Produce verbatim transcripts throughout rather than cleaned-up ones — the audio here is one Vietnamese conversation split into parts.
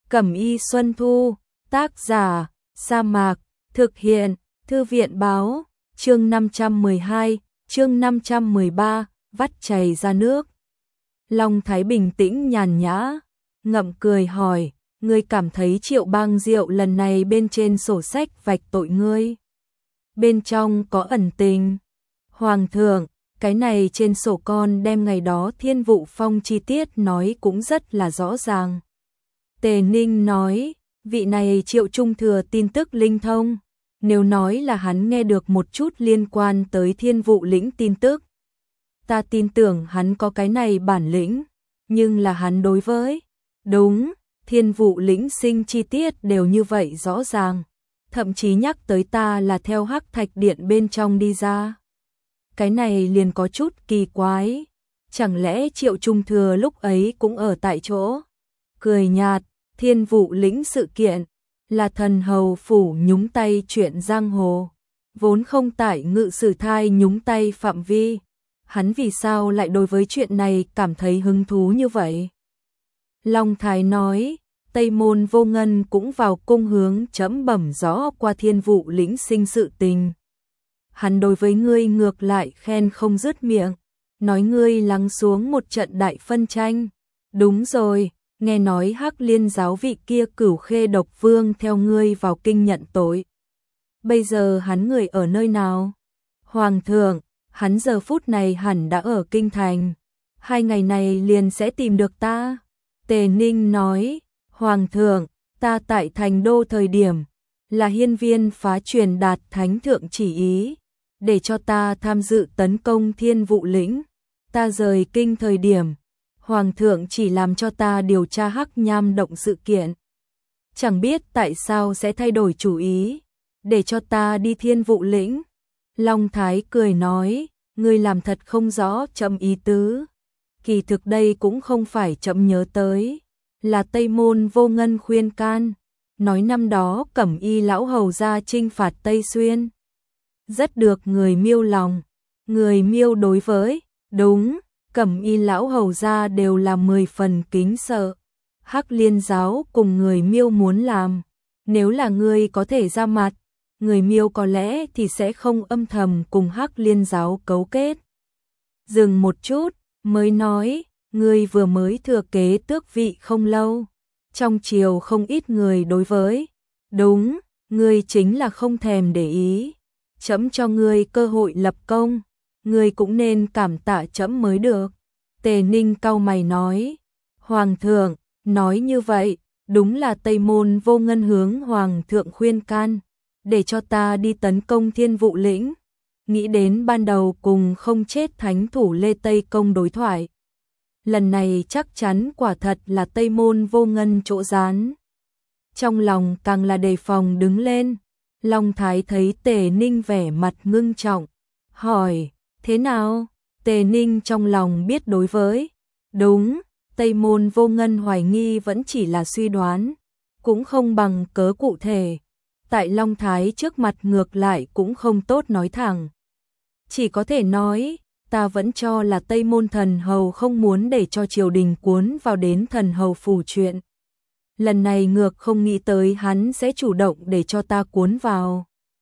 Cẩm Y Xuân Thu, tác giả, Sa Mạc, thực hiện, Thư viện báo, chương năm trăm mười hai, chương năm trăm mười ba, vắt chày ra nước. Long Thái bình tĩnh nhàn nhã, ngậm cười hỏi, ngươi cảm thấy Triệu Bang Diệu lần này bên trên sổ sách vạch tội ngươi? Bên trong có ẩn tình. Hoàng thượng, cái này trên sổ con đem ngày đó Thiên Vụ Phong chi tiết nói cũng rất là rõ ràng. Tề Ninh nói, vị này Triệu Trung Thừa tin tức linh thông, nếu nói là hắn nghe được một chút liên quan tới Thiên Vụ lĩnh tin tức, ta tin tưởng hắn có cái này bản lĩnh, nhưng là hắn đối với, đúng, Thiên Vụ lĩnh sinh chi tiết đều như vậy rõ ràng, thậm chí nhắc tới ta là theo Hắc Thạch Điện bên trong đi ra. Cái này liền có chút kỳ quái, chẳng lẽ Triệu Trung Thừa lúc ấy cũng ở tại chỗ? Cười nhạt, Thiên Vụ lĩnh sự kiện, là thần hầu phủ nhúng tay chuyện giang hồ, vốn không tại ngự sử thai nhúng tay phạm vi, hắn vì sao lại đối với chuyện này cảm thấy hứng thú như vậy? Long Thái nói, Tây Môn Vô Ngân cũng vào cung hướng chấm bẩm rõ qua Thiên Vụ lĩnh sinh sự tình. Hắn đối với ngươi ngược lại khen không dứt miệng, nói ngươi lắng xuống một trận đại phân tranh. Đúng rồi, nghe nói Hắc Liên giáo vị kia Cửu Khê Độc Vương theo ngươi vào kinh nhận tội. Bây giờ hắn người ở nơi nào? Hoàng thượng, hắn giờ phút này hẳn đã ở kinh thành. Hai ngày này liền sẽ tìm được ta. Tề Ninh nói, Hoàng thượng, ta tại thành đô thời điểm, là hiên viên phá truyền đạt thánh thượng chỉ ý, để cho ta tham dự tấn công Thiên Vụ lĩnh. Ta rời kinh thời điểm, Hoàng thượng chỉ làm cho ta điều tra Hắc Nham động sự kiện. Chẳng biết tại sao sẽ thay đổi chủ ý, để cho ta đi Thiên Vụ lĩnh. Long Thái cười nói, ngươi làm thật không rõ chậm ý tứ. Kỳ thực đây cũng không phải chậm nhớ tới, là Tây Môn Vô Ngân khuyên can, nói năm đó Cẩm Y lão hầu ra chinh phạt Tây Xuyên. Rất được người Miêu lòng, người Miêu đối với, đúng, Cẩm Y lão hầu ra đều là mười phần kính sợ. Hắc Liên giáo cùng người Miêu muốn làm, nếu là ngươi có thể ra mặt, người Miêu có lẽ thì sẽ không âm thầm cùng Hắc Liên giáo cấu kết. Dừng một chút, mới nói, ngươi vừa mới thừa kế tước vị không lâu, trong triều không ít người đối với, đúng, ngươi chính là không thèm để ý. Chấm cho ngươi cơ hội lập công, ngươi cũng nên cảm tạ chấm mới được. Tề Ninh cau mày nói, Hoàng thượng, nói như vậy, đúng là Tây Môn Vô Ngân hướng Hoàng thượng khuyên can, để cho ta đi tấn công Thiên Vụ lĩnh. Nghĩ đến ban đầu cùng không chết thánh thủ Lê Tây Công đối thoại. Lần này chắc chắn quả thật là Tây Môn Vô Ngân chỗ gián. Trong lòng càng là đề phòng đứng lên. Long Thái thấy Tề Ninh vẻ mặt ngưng trọng, hỏi, thế nào? Tề Ninh trong lòng biết đối với, đúng, Tây Môn Vô Ngân hoài nghi vẫn chỉ là suy đoán, cũng không bằng cớ cụ thể. Tại Long Thái trước mặt ngược lại cũng không tốt nói thẳng. Chỉ có thể nói, ta vẫn cho là Tây Môn thần hầu không muốn để cho triều đình cuốn vào đến thần hầu phủ chuyện. Lần này ngược không nghĩ tới hắn sẽ chủ động để cho ta cuốn vào.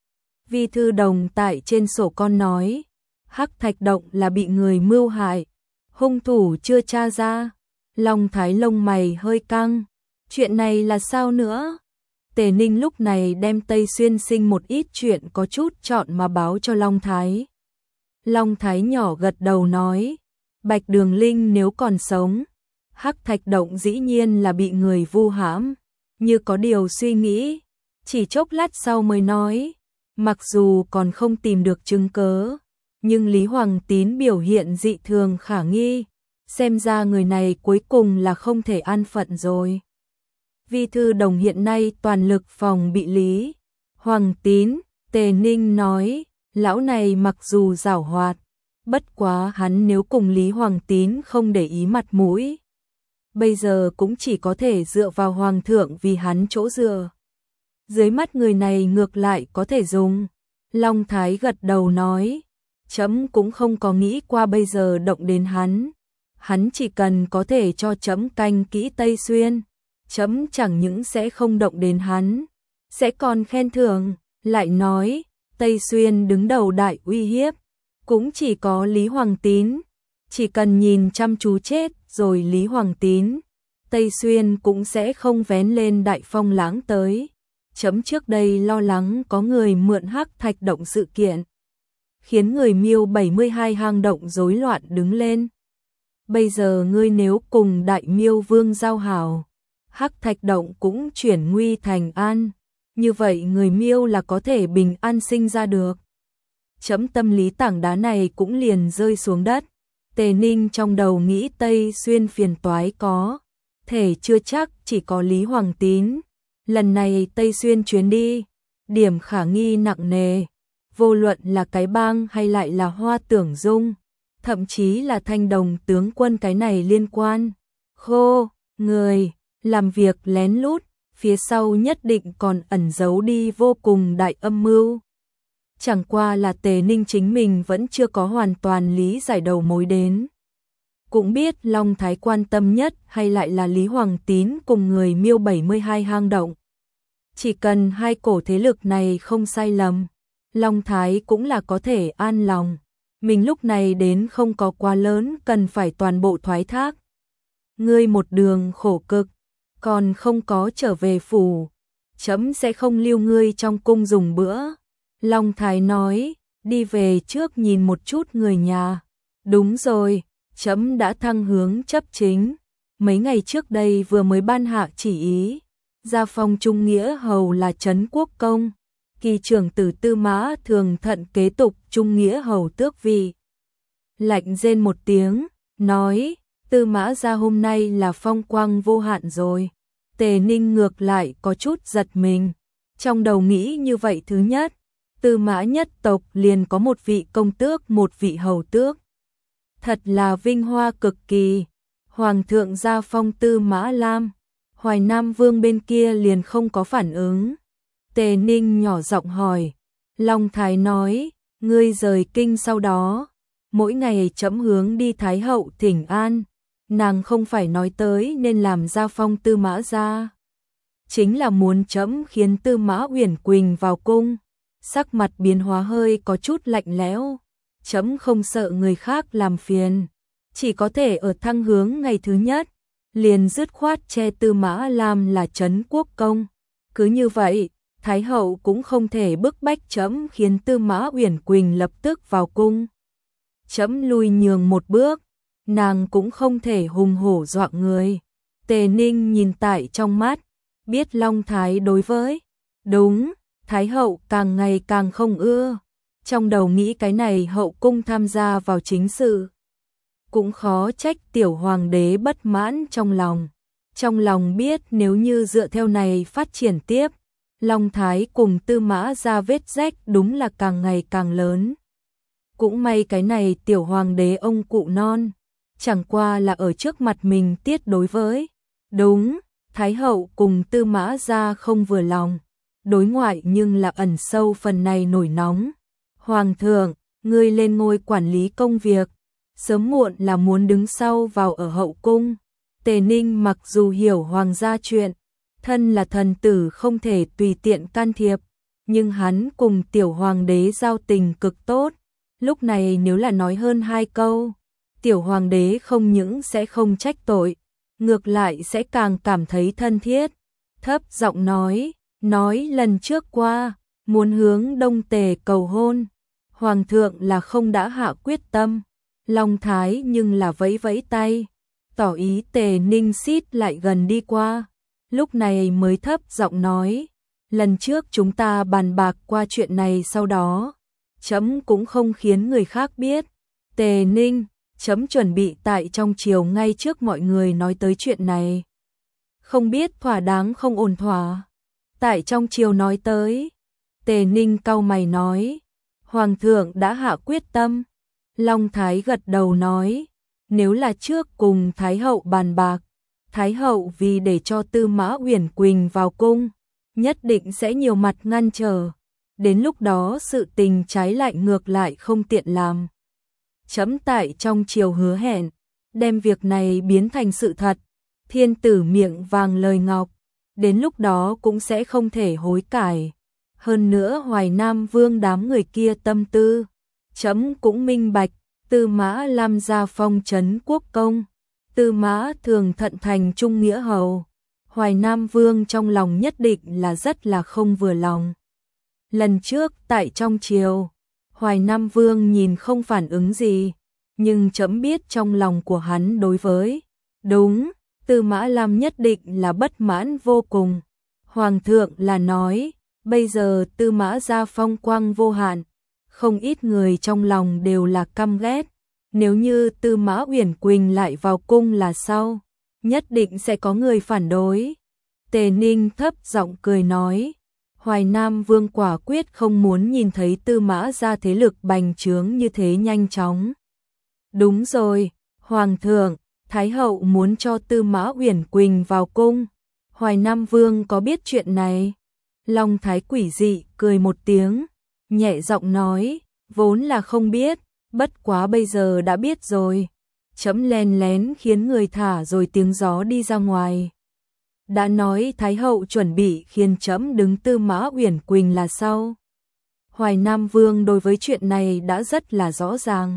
Vi Thư Đồng tại trên sổ con nói, Hắc Thạch động là bị người mưu hại, hung thủ chưa tra ra. Long Thái lông mày hơi căng, chuyện này là sao nữa? Tề Ninh lúc này đem Tây Xuyên sinh một ít chuyện có chút chọn mà báo cho Long Thái. Long Thái nhỏ gật đầu nói, Bạch Đường Linh nếu còn sống, Hắc Thạch động dĩ nhiên là bị người vu hãm, như có điều suy nghĩ, chỉ chốc lát sau mới nói, mặc dù còn không tìm được chứng cớ, nhưng Lý Hoàng Tín biểu hiện dị thường khả nghi, xem ra người này cuối cùng là không thể an phận rồi. Vi Thư Đồng hiện nay toàn lực phòng bị Lý Hoàng Tín. Tề Ninh nói, lão này mặc dù giảo hoạt, bất quá hắn nếu cùng Lý Hoàng Tín không để ý mặt mũi, bây giờ cũng chỉ có thể dựa vào Hoàng thượng vì hắn chỗ dựa. Dưới mắt người này ngược lại có thể dùng. Long Thái gật đầu nói, chấm cũng không có nghĩ qua bây giờ động đến hắn. Hắn chỉ cần có thể cho chấm canh kỹ Tây Xuyên, chấm chẳng những sẽ không động đến hắn, sẽ còn khen thưởng, lại nói, Tây Xuyên đứng đầu đại uy hiếp, cũng chỉ có Lý Hoàng Tín, chỉ cần nhìn chăm chú chết rồi Lý Hoàng Tín, Tây Xuyên cũng sẽ không vén lên đại phong lãng tới. Chấm trước đây lo lắng có người mượn Hắc Thạch Động sự kiện, khiến người Miêu bảy mươi hai hang động rối loạn đứng lên. Bây giờ ngươi nếu cùng Đại Miêu Vương giao hảo, Hắc Thạch Động cũng chuyển nguy thành an, như vậy người Miêu là có thể bình an sinh ra được. Chấm tâm lý tảng đá này cũng liền rơi xuống đất. Tề Ninh trong đầu nghĩ Tây Xuyên phiền toái có thể chưa chắc chỉ có Lý Hoàng Tín. Lần này Tây Xuyên chuyến đi, điểm khả nghi nặng nề, vô luận là cái bang hay lại là Hoa Tưởng Dung, thậm chí là Thanh Đồng tướng quân cái này liên quan. Khô, người, làm việc lén lút, phía sau nhất định còn ẩn giấu đi vô cùng đại âm mưu. Chẳng qua là Tề Ninh chính mình vẫn chưa có hoàn toàn lý giải đầu mối đến. Cũng biết Long Thái quan tâm nhất hay lại là Lý Hoàng Tín cùng người Miêu bảy mươi hai hang động. Chỉ cần hai cổ thế lực này không sai lầm, Long Thái cũng là có thể an lòng. Mình lúc này đến không có quá lớn cần phải toàn bộ thoái thác. Ngươi một đường khổ cực, còn không có trở về phủ, chấm sẽ không lưu ngươi trong cung dùng bữa. Long Thái nói, đi về trước nhìn một chút người nhà. Đúng rồi, chấm đã thăng hướng chấp chính. Mấy ngày trước đây vừa mới ban hạ chỉ ý, gia phong Trung Nghĩa Hầu là Trấn Quốc Công, kỳ trưởng tử Tư Mã Thường Thận kế tục Trung Nghĩa Hầu tước vị. Lạnh rên một tiếng, nói, Tư Mã gia hôm nay là phong quang vô hạn rồi. Tề Ninh ngược lại có chút giật mình, trong đầu nghĩ như vậy. Thứ nhất, Tư Mã nhất tộc liền có một vị công tước, một vị hầu tước, thật là vinh hoa cực kỳ. Hoàng thượng gia phong Tư Mã Lam, Hoài Nam Vương bên kia liền không có phản ứng. Tề Ninh nhỏ giọng hỏi, Long Thái nói, ngươi rời kinh sau đó, mỗi ngày chấm hướng đi Thái hậu thỉnh an, nàng không phải nói tới nên làm gia phong Tư Mã gia, chính là muốn chấm khiến Tư Mã Uyển Quỳnh vào cung. Sắc mặt biến hóa hơi có chút lạnh lẽo, chấm không sợ người khác làm phiền, chỉ có thể ở thăng hướng ngày thứ nhất, liền dứt khoát che Tư Mã Lam là Trấn Quốc Công. Cứ như vậy, Thái hậu cũng không thể bức bách chấm khiến Tư Mã Uyển Quỳnh lập tức vào cung. Chấm lui nhường một bước, nàng cũng không thể hùng hổ dọa người. Tề Ninh nhìn tại trong mắt, biết Long Thái đối với đúng Thái hậu càng ngày càng không ưa. Trong đầu nghĩ cái này hậu cung tham gia vào chính sự, cũng khó trách tiểu hoàng đế bất mãn trong lòng. Trong lòng biết nếu như dựa theo này phát triển tiếp, Long Thái cùng Tư Mã gia vết rách đúng là càng ngày càng lớn. Cũng may cái này tiểu hoàng đế ông cụ non, chẳng qua là ở trước mặt mình tiết đối với. Đúng, Thái hậu cùng Tư Mã gia không vừa lòng, đối ngoại nhưng là ẩn sâu phần này nổi nóng. Hoàng thượng, ngươi lên ngôi quản lý công việc, sớm muộn là muốn đứng sau vào ở hậu cung. Tề Ninh mặc dù hiểu hoàng gia chuyện, thân là thần tử không thể tùy tiện can thiệp, nhưng hắn cùng tiểu hoàng đế giao tình cực tốt. Lúc này nếu là nói hơn hai câu, tiểu hoàng đế không những sẽ không trách tội, ngược lại sẽ càng cảm thấy thân thiết. Thấp giọng nói, nói lần trước qua, muốn hướng Đông Tề cầu hôn, hoàng thượng là không đã hạ quyết tâm. Long Thái nhưng là vẫy vẫy tay, tỏ ý Tề Ninh xít lại gần đi qua. Lúc này mới thấp giọng nói, lần trước chúng ta bàn bạc qua chuyện này, sau đó chấm cũng không khiến người khác biết. Tề Ninh, chấm chuẩn bị tại trong triều ngay trước mọi người nói tới chuyện này, không biết thỏa đáng không ổn thỏa. Tại trong triều nói tới. Tề Ninh cau mày nói, hoàng thượng đã hạ quyết tâm. Long Thái gật đầu nói, nếu là trước cùng Thái hậu bàn bạc, Thái hậu vì để cho Tư Mã Uyển Quỳnh vào cung, nhất định sẽ nhiều mặt ngăn trở, đến lúc đó sự tình trái lại ngược lại không tiện làm. Chấm tại trong triều hứa hẹn, đem việc này biến thành sự thật, thiên tử miệng vàng lời ngọc, đến lúc đó cũng sẽ không thể hối cải. Hơn nữa Hoài Nam Vương đám người kia tâm tư, trẫm cũng minh bạch. Tư Mã Lam gia phong trấn quốc công, Tư Mã Thường thận thành trung nghĩa hầu. Hoài Nam Vương trong lòng nhất định là rất là không vừa lòng. Lần trước tại trong triều, Hoài Nam Vương nhìn không phản ứng gì, nhưng trẫm biết trong lòng của hắn đối với đúng Tư Mã Lam nhất định là bất mãn vô cùng. Hoàng thượng là nói, bây giờ Tư Mã gia phong quang vô hạn, không ít người trong lòng đều là căm ghét. Nếu như Tư Mã Uyển Quỳnh lại vào cung là sao? Nhất định sẽ có người phản đối. Tề Ninh thấp giọng cười nói, Hoài Nam Vương quả quyết không muốn nhìn thấy Tư Mã gia thế lực bành trướng như thế nhanh chóng. Đúng rồi, Hoàng thượng, Thái hậu muốn cho Tư Mã Uyển Quỳnh vào cung. Hoài Nam Vương có biết chuyện này? Long Thái quỷ dị cười một tiếng, nhẹ giọng nói, vốn là không biết, bất quá bây giờ đã biết rồi. Trẫm len lén khiến người thả rồi tiếng gió đi ra ngoài. Đã nói Thái hậu chuẩn bị khiến trẫm đứng Tư Mã Uyển Quỳnh là sao? Hoài Nam Vương đối với chuyện này đã rất là rõ ràng.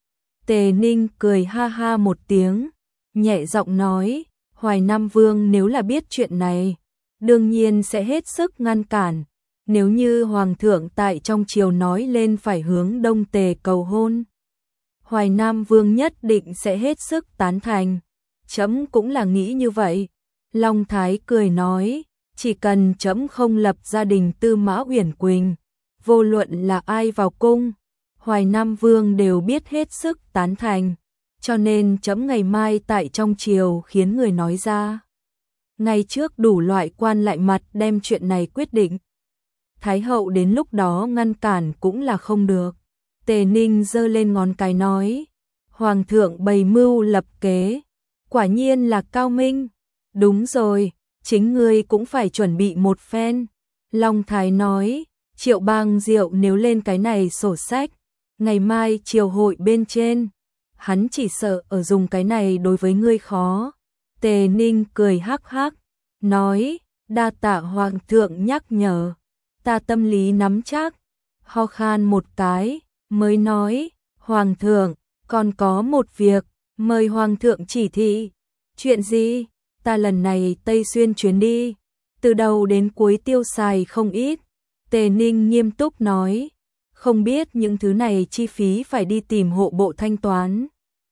Tề Ninh cười ha ha một tiếng, nhẹ giọng nói, Hoài Nam Vương nếu là biết chuyện này, đương nhiên sẽ hết sức ngăn cản. Nếu như Hoàng thượng tại trong triều nói lên phải hướng Đông Tề cầu hôn, Hoài Nam Vương nhất định sẽ hết sức tán thành. Trẫm cũng là nghĩ như vậy. Long Thái cười nói, chỉ cần trẫm không lập gia đình Tư Mã Uyển Quỳnh, vô luận là ai vào cung, Hoài Nam Vương đều biết hết sức tán thành. Cho nên trẫm ngày mai tại trong triều khiến người nói ra. Ngày trước đủ loại quan lại mặt đem chuyện này quyết định. Thái hậu đến lúc đó ngăn cản cũng là không được. Tề Ninh giơ lên ngón cái nói, Hoàng thượng bày mưu lập kế, quả nhiên là cao minh. Đúng rồi, chính ngươi cũng phải chuẩn bị một phen. Long Thái nói, Triệu Bang Diệu nếu lên cái này sổ sách, ngày mai triều hội bên trên, hắn chỉ sợ ở dùng cái này đối với ngươi khó. Tề Ninh cười hắc hắc, nói, đa tạ Hoàng thượng nhắc nhở, ta tâm lý nắm chắc. Ho khan một cái, mới nói, Hoàng thượng, còn có một việc, mời Hoàng thượng chỉ thị. Chuyện gì? Ta lần này Tây Xuyên chuyến đi, từ đầu đến cuối tiêu xài không ít. Tề Ninh nghiêm túc nói, không biết những thứ này chi phí phải đi tìm hộ bộ thanh toán,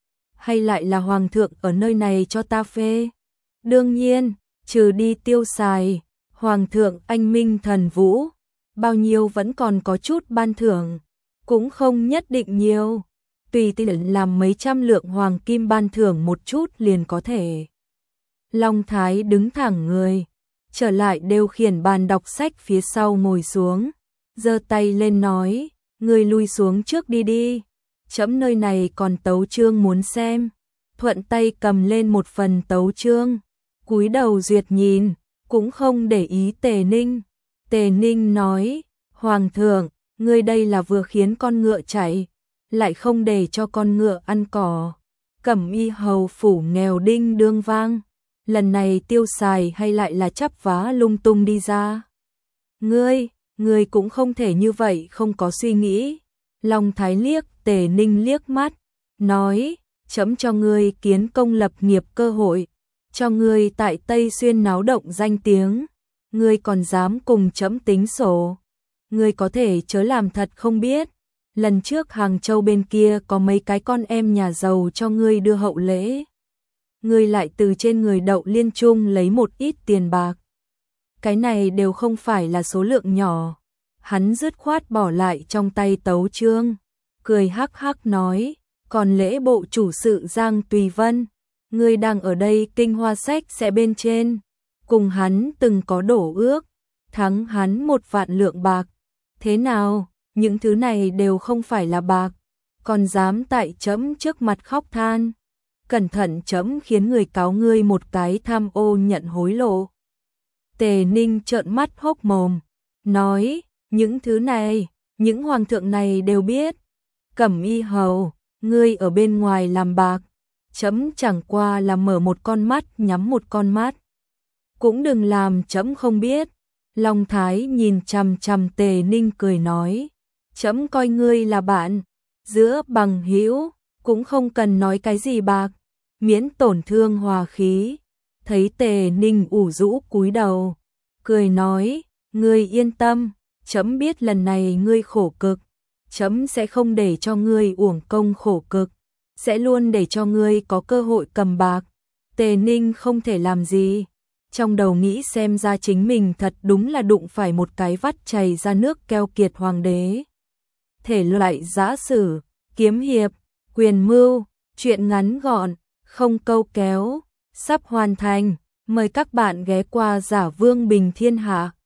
hay lại là Hoàng thượng ở nơi này cho ta phê? Đương nhiên, trừ đi tiêu xài, Hoàng thượng anh minh thần vũ, bao nhiêu vẫn còn có chút ban thưởng, cũng không nhất định nhiều, tùy tiện làm mấy trăm lượng hoàng kim ban thưởng một chút liền có thể. Long Thái đứng thẳng người, trở lại đều khiển bàn đọc sách phía sau ngồi xuống, giơ tay lên nói, người lui xuống trước đi đi, trẫm nơi này còn tấu chương muốn xem. Thuận tay cầm lên một phần tấu chương, cúi đầu duyệt nhìn, cũng không để ý Tề Ninh. Tề Ninh nói, Hoàng thượng, ngươi đây là vừa khiến con ngựa chạy, lại không để cho con ngựa ăn cỏ. Cẩm Y hầu phủ nghèo đinh đương vang, lần này tiêu xài hay lại là chắp vá lung tung đi ra. Ngươi, ngươi cũng không thể như vậy không có suy nghĩ. Long Thái liếc Tề Ninh liếc mắt, nói, trẫm cho ngươi kiến công lập nghiệp cơ hội, cho ngươi tại Tây Xuyên náo động danh tiếng, ngươi còn dám cùng trẫm tính sổ. Ngươi có thể chớ làm thật không biết, lần trước Hàng Châu bên kia có mấy cái con em nhà giàu cho ngươi đưa hậu lễ, ngươi lại từ trên người Đậu Liên Trung lấy một ít tiền bạc. Cái này đều không phải là số lượng nhỏ. Hắn dứt khoát bỏ lại trong tay tấu chương, cười hắc hắc nói, còn lễ bộ chủ sự Giang Tùy Vân, ngươi đang ở đây Kinh Hoa Sách sẽ bên trên, cùng hắn từng có đổ ước, thắng hắn một vạn lượng bạc. Thế nào, những thứ này đều không phải là bạc, còn dám tại trẫm trước mặt khóc than, cẩn thận trẫm khiến người cáo ngươi một cái tham ô nhận hối lộ. Tề Ninh trợn mắt hốc mồm, nói, những thứ này, những hoàng thượng này đều biết. Cẩm Y hầu, ngươi ở bên ngoài làm bạc, Trẫm chẳng qua là mở một con mắt nhắm một con mắt. Cũng đừng làm trẫm không biết. Long Thái nhìn chằm chằm Tề Ninh cười nói, trẫm coi ngươi là bạn, giữa bằng hữu cũng không cần nói cái gì bạc, miễn tổn thương hòa khí. Thấy Tề Ninh ủ rũ cúi đầu, cười nói, ngươi yên tâm, trẫm biết lần này ngươi khổ cực, trẫm sẽ không để cho ngươi uổng công khổ cực, sẽ luôn để cho ngươi có cơ hội cầm bạc. Tề Ninh không thể làm gì, trong đầu nghĩ xem ra chính mình thật đúng là đụng phải một cái vắt chảy ra nước keo kiệt hoàng đế. Thể loại giã sử, kiếm hiệp, quyền mưu, truyện ngắn gọn, không câu kéo, sắp hoàn thành. Mời các bạn ghé qua Giả Vương Bình Thiên Hạ.